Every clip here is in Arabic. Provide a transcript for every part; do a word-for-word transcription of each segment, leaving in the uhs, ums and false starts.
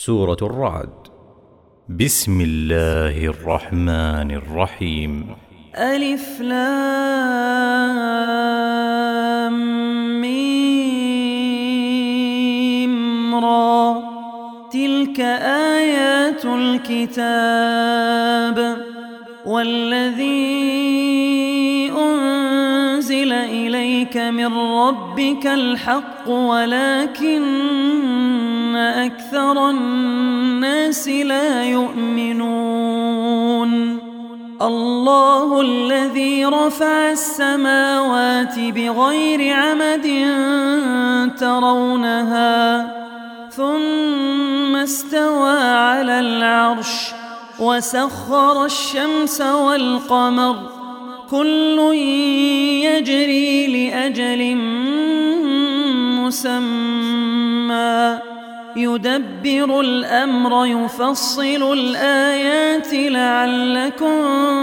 سورة الرعد. بسم الله الرحمن الرحيم. ألف لام ميم را. تلك آيات الكتاب والذي أنزل إليك من ربك الحق ولكن أكثر الناس لا يؤمنون. الله الذي رفع السماوات بغير عمد ترونها ثم استوى على العرش وسخر الشمس والقمر كل يجري لأجل مسمى يدبر الأمر يفصل الآيات لعلكم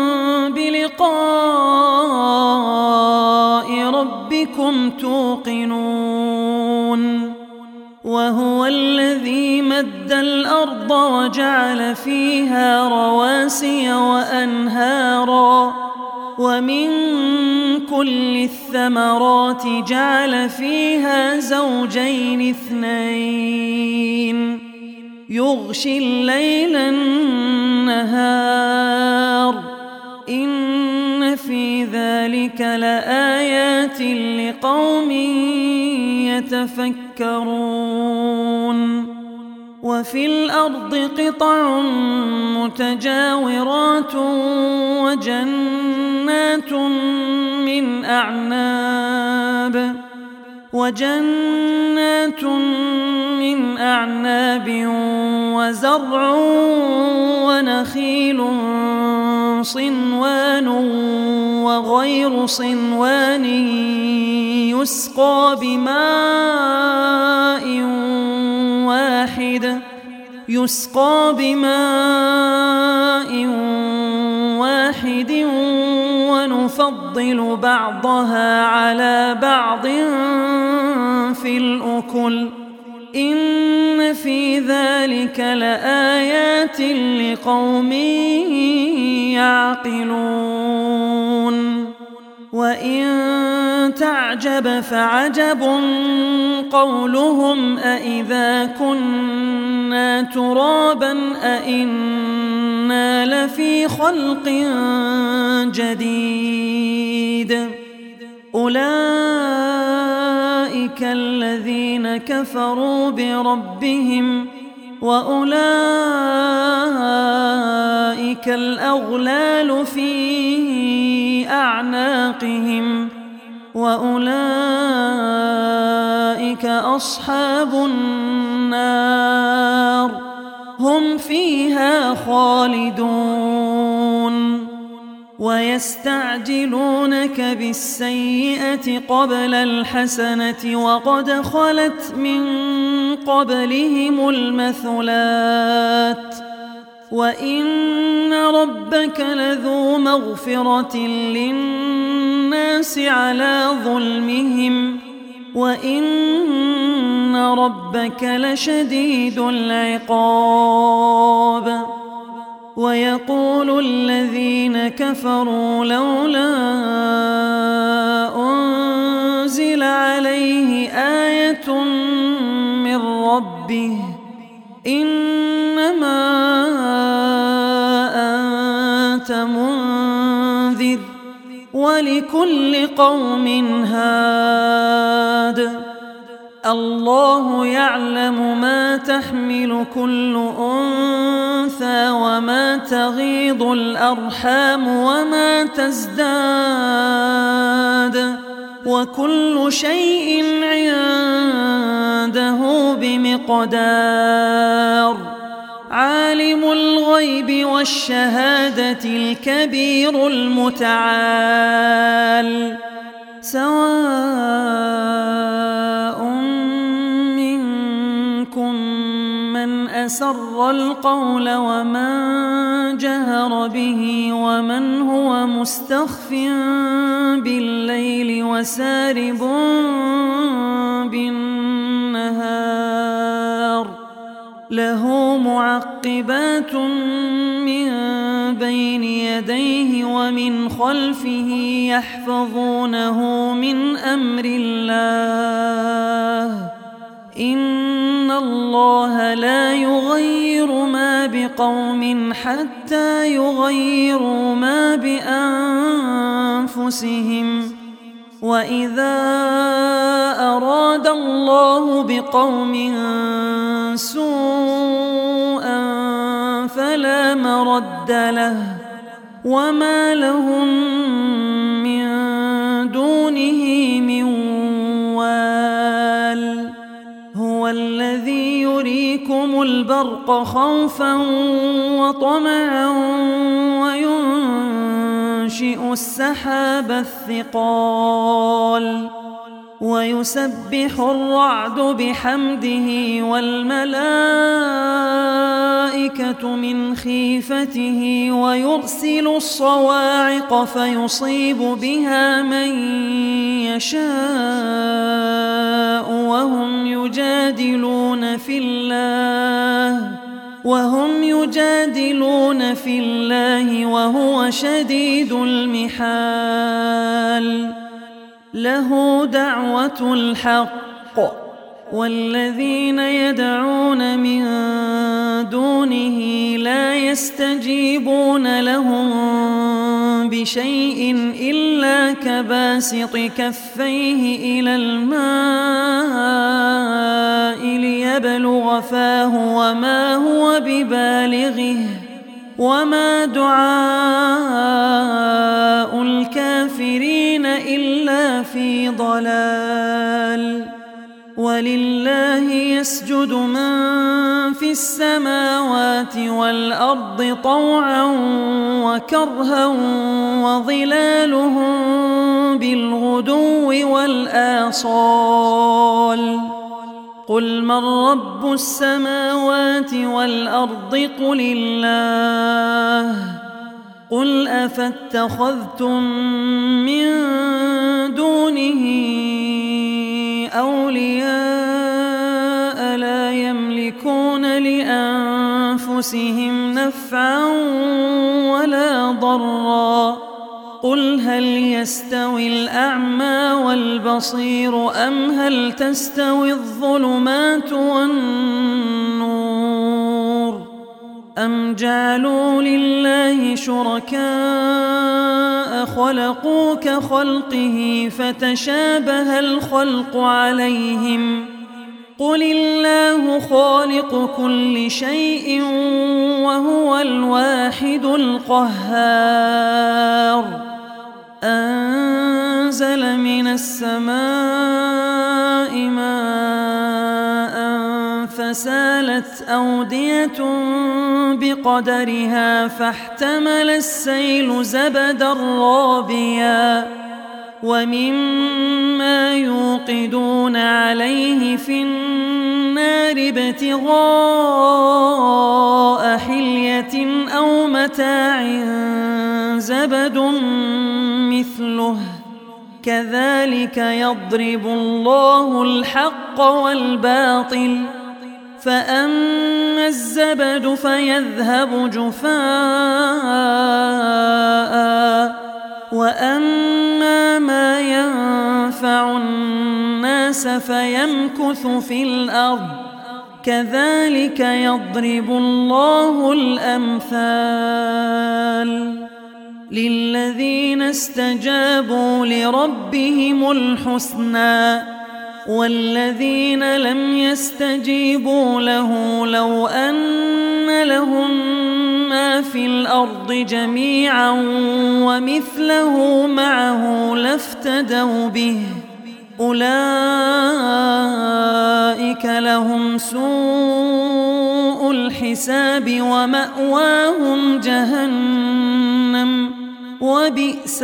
بلقاء ربكم توقنون. وهو الذي مد الأرض وجعل فيها رواسي وأنهارا ومن كل الثمرات جعل فيها زوجين اثنين يغشي الليل النهار إن في ذلك لآيات لقوم يتفكرون. وفي الأرض قطع متجاورات وجنات من أعناب وجنات من أعناب وزرع ونخيل صنوان وغير صنوان يسقى بماء واحد يسقى بماء واحد ونفضل بعضها على بعض في الأكل إن في ذلك لآيات لقوم يعقلون. وإن تعجب فعجب قولهم أإذا كنا ترابا أإنا لفي خلق جديد. أولئك الذين كفروا بربهم وأولئك الأغلال في أعناقهم وأولئك أصحاب النار هم فيها خالدون. ويستعجلونك بالسيئة قبل الحسنة وقد خلت من قبلهم المثلات وإن ربك لذو مغفرة للناس على ظلمهم وإن ربك لشديد العقاب. ويقول الذين كفروا لولا أنزل عليه آية من ربه إنما أنت منذر ولكل قوم هاد. الله يعلم ما تحمل كل أنثى وما تغيض الأرحام وما تزداد وكل شيء عنده بمقدار. عالم الغيب والشهادة الكبير المتعال. سواء منكم من أسر القول ومن جهر به ومن هو مستخف بالليل وسارب بالنهار له معقبات من بين يديه ومن خلفه يحفظونه من أمر الله إن الله لا يغير ما بقوم حتى يغيروا ما بأنفسهم وإذا أراد الله بقوم سوءا فلا مرد له وما لهم من دونه من وال هو الذي يريكم البرق خوفا وطمعا وينشئ السحاب الثقال ويسبح الرعد بحمده والملائكة من خيفته ويرسل الصواعق فيصيب بها من يشاء وهم يجادلون في الله وهم يجادلون في الله وهو شديد المحال له دعوة الحق والذين يدعون من دونه لا يستجيبون لهم بشيء إلا كباسط كفيه إلى الماء ليبلغ فاه وما هو ببالغه وما دعاء الكافرين إلا في ضلال ولله يسجد من في السماوات والأرض طوعا وكرها وظلالهم بالغدو والآصال قل من رب السماوات والأرض قل الله قل أفاتخذتم من دونه أولياء لا يملكون لأنفسهم نفعا ولا ضرا قل هل يستوي الأعمى والبصير أم هل تستوي الظلمات والنور أم جعلوا لله شركاء خلقوا كخلقه فتشابه الخلق عليهم قل الله خالق كل شيء وهو الواحد القهار أنزل من السماء ماء فسالت أودية بقدرها فاحتمل السيل زبدا رابيا ومما يوقدون عليه في النار ابتغاء حلية أو متاع زبد مثله كذلك يضرب الله الحق والباطل فأما الزبد فيذهب جفاء وأما ما ينفع الناس فيمكث في الأرض كذلك يضرب الله الأمثال للذين استجابوا لربهم الحسنى والذين لم يستجيبوا له لو أن لهم ما في الأرض جميعا ومثله معه لافتدوا به أولئك لهم سوء الحساب ومأواهم جهنم وبئس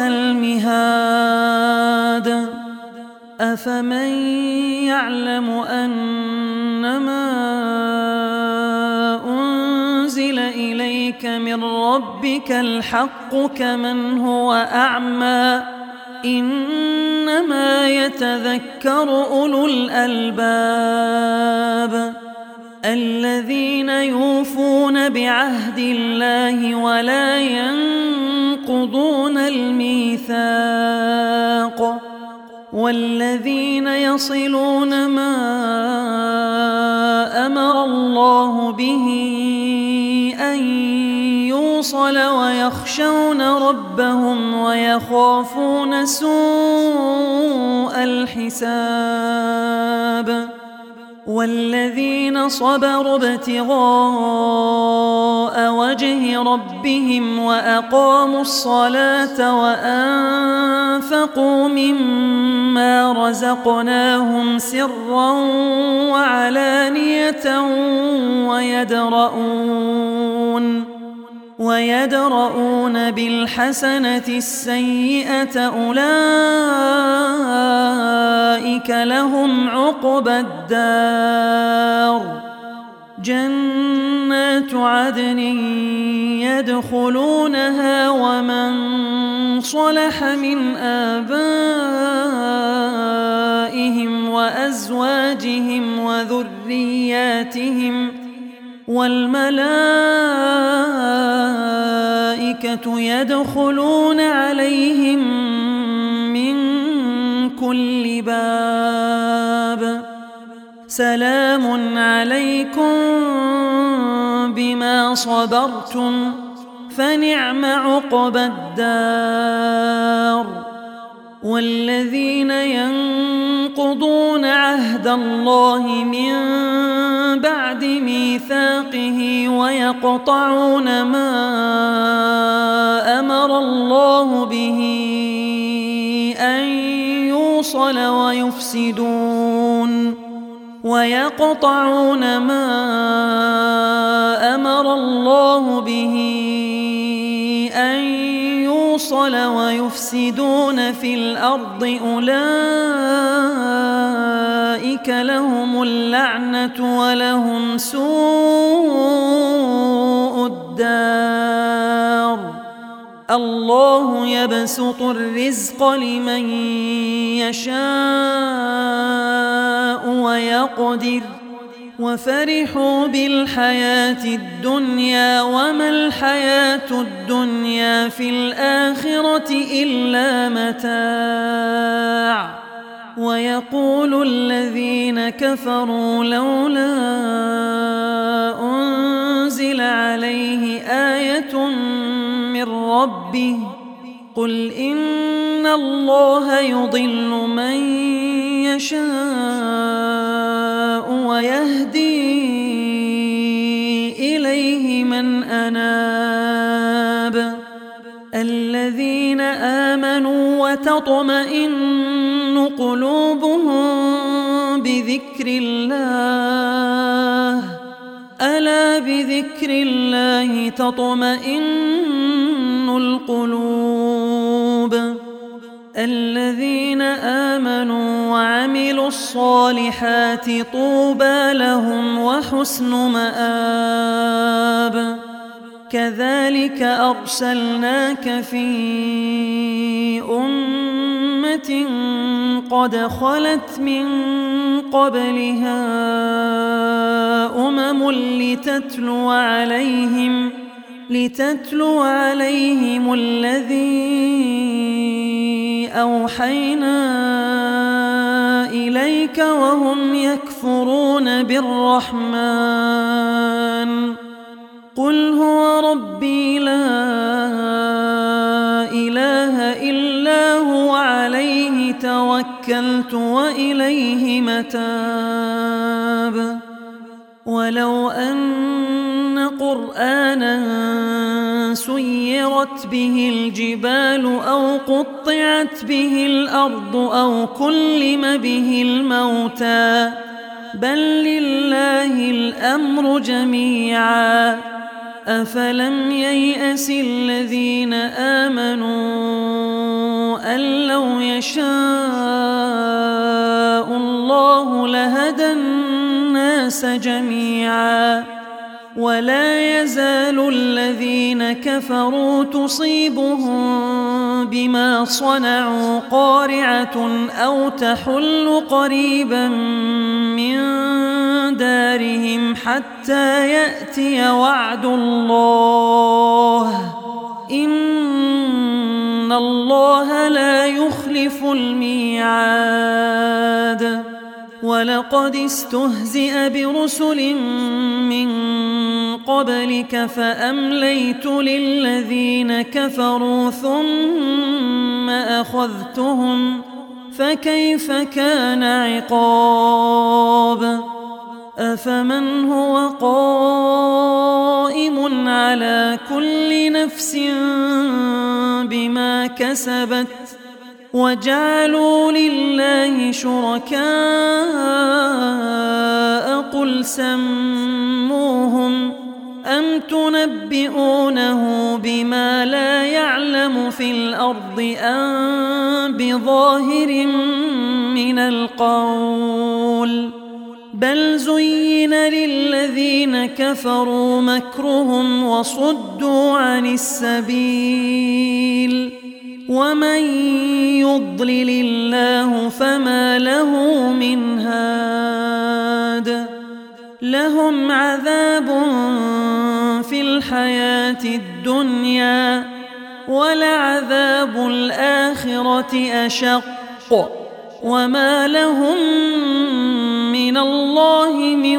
المهاد أفمن يعلم أنما أنزل إليك من ربك الحق كمن هو أعمى إنما يتذكر أولو الألباب الذين يوفون بعهد الله ولا ينقضون الميثاق والذين يصلون ما أمر الله به أن يوصل ويخشون ربهم ويخافون سوء الحساب والذين صبروا ابتغاء وجه ربهم وأقاموا الصلاة وأنفقوا مما رزقناهم سرا وعلانية ويدرؤون ويدرؤون بالحسنة السيئة أولئك لهم عقبى الدار جنات عدن يدخلونها ومن صلح من آبائهم وأزواجهم وذرياتهم والملائكة يدخلون عليهم من كل باب سلام عليكم بما صبرتم فنعم عقبى الدار والذين ينقضون عهد الله من بعد ميثاقه ويقطعون ما أمر الله به أن يوصل ويفسدون ويقطعون ما أمر الله به أن يوصل ويفسدون في الأرض أولئك لهم اللعنة ولهم سوء الدار الله يبسط الرزق لمن يشاء ويقدر وفرحوا بالحياة الدنيا وما الحياة الدنيا في الآخرة إلا متاع ويقول الذين كفروا لولا أنزل عليه آية من ربه قل إن الله يضل من يشاء ويهدي إليه من أناب الذين آمنوا وتطمئن قلوبهم بذكر الله ألا بذكر الله تطمئن القلوب الذين آمنوا وعملوا الصالحات طوبى لهم وحسن مآب كذلك أرسلناك في أمة قد خلت من قبلها أمم لتتلو عليهم لتتلو عليهم الذي أوحينا إليك وهم يكفرون بالرحمن قل هو ربي لا إله إلا هو عليه توكلت وإليه متاب ولو أن قرآنا سيرت به الجبال أو قطعت به الأرض أو كلم به الموتى بل لله الأمر جميعا أفلم ييأس الذين آمنوا أن لو يشاء الله لهدى الناس جميعا ولا يزال الذين كفروا تصيبهم بما صنعوا قارعة أو تحل قريبا من دارهم حتى يأتي وعد الله إن الله لا يخلف الميعاد ولقد استهزئ برسل من قبلك فأمليت للذين كفروا ثم أخذتهم فكيف كان عقاب أفمن هو قائم على كل نفس بما كسبت وجعلوا لله شركاء قل سموهم أم تنبئونه بما لا يعلم في الأرض أم بظاهر من القول بل زين للذين كفروا مكرهم وصدوا عن السبيل ومن يضلل الله فما له من هاد لهم عذاب في الحياة الدنيا ولعذاب الآخرة أشق وما لهم من الله من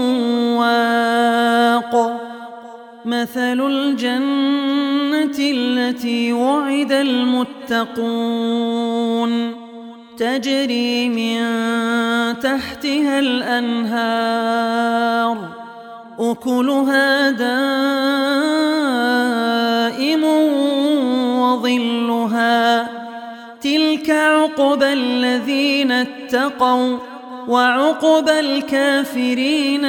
واق مثل الجنة التي وعد المتقون تجري من تحتها الأنهار أكلها دائم وظلها تلك عقبى الذين اتقوا وعقبى الكافرين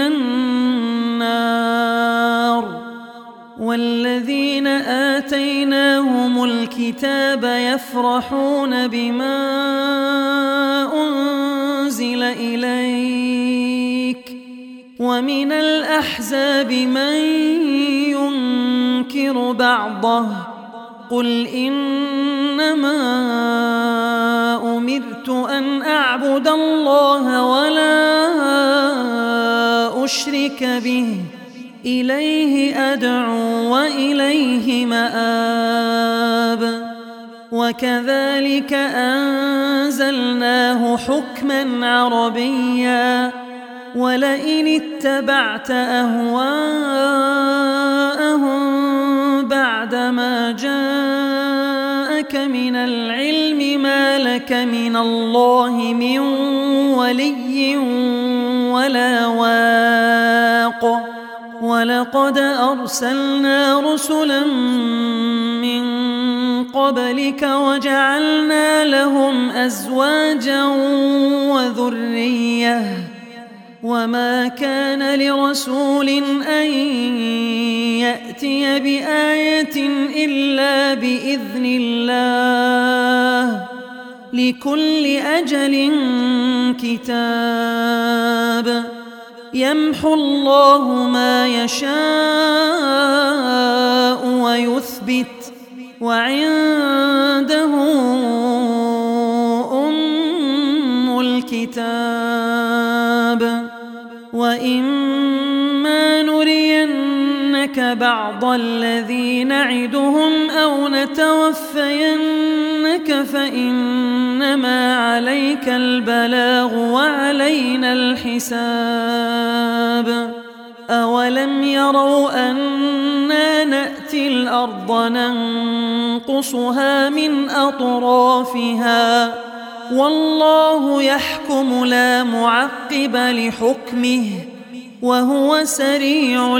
النار والذين آتيناهم الكتاب يفرحون بما أنزل إليك ومن الأحزاب من ينكر بعضه قل إنما أمرت أن أعبد الله ولا أشرك به إليه أدعو وإليه مآب وكذلك أنزلناه حكما عربيا ولئن اتبعت أهواءهم بعدما جاءك من العلم ما لك من الله من ولي ولا واق ولقد أرسلنا رسلا من قبلك وجعلنا لهم أزواجا وذرية وما كان لرسول أن يأتي بآية إلا بإذن الله لكل أجل كتاب يمحو الله ما يشاء ويثبت وعنده أم الكتاب وإما نرينك بعض الذي نعدهم أو نتوفينك فإنما عليك البلاغ وعلينا الحساب أولم يروا أنا نأتي الأرض ننقصها من أطرافها والله يحكم لا معقب لحكمه وهو سريع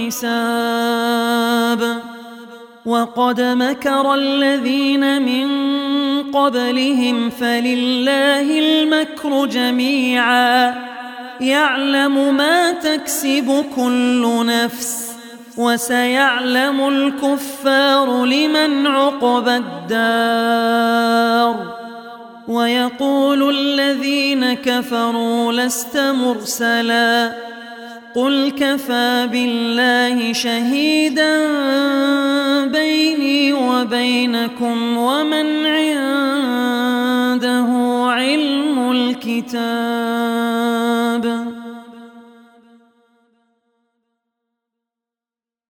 الحساب وقد مكر الذين من قبلهم فلله المكر جميعا يعلم ما تكسب كل نفس وسيعلم الكفار لمن عقبى الدار ويقول الذين كفروا لست مرسلا قل كفى بالله شهيدا بيني وبينكم ومن عنده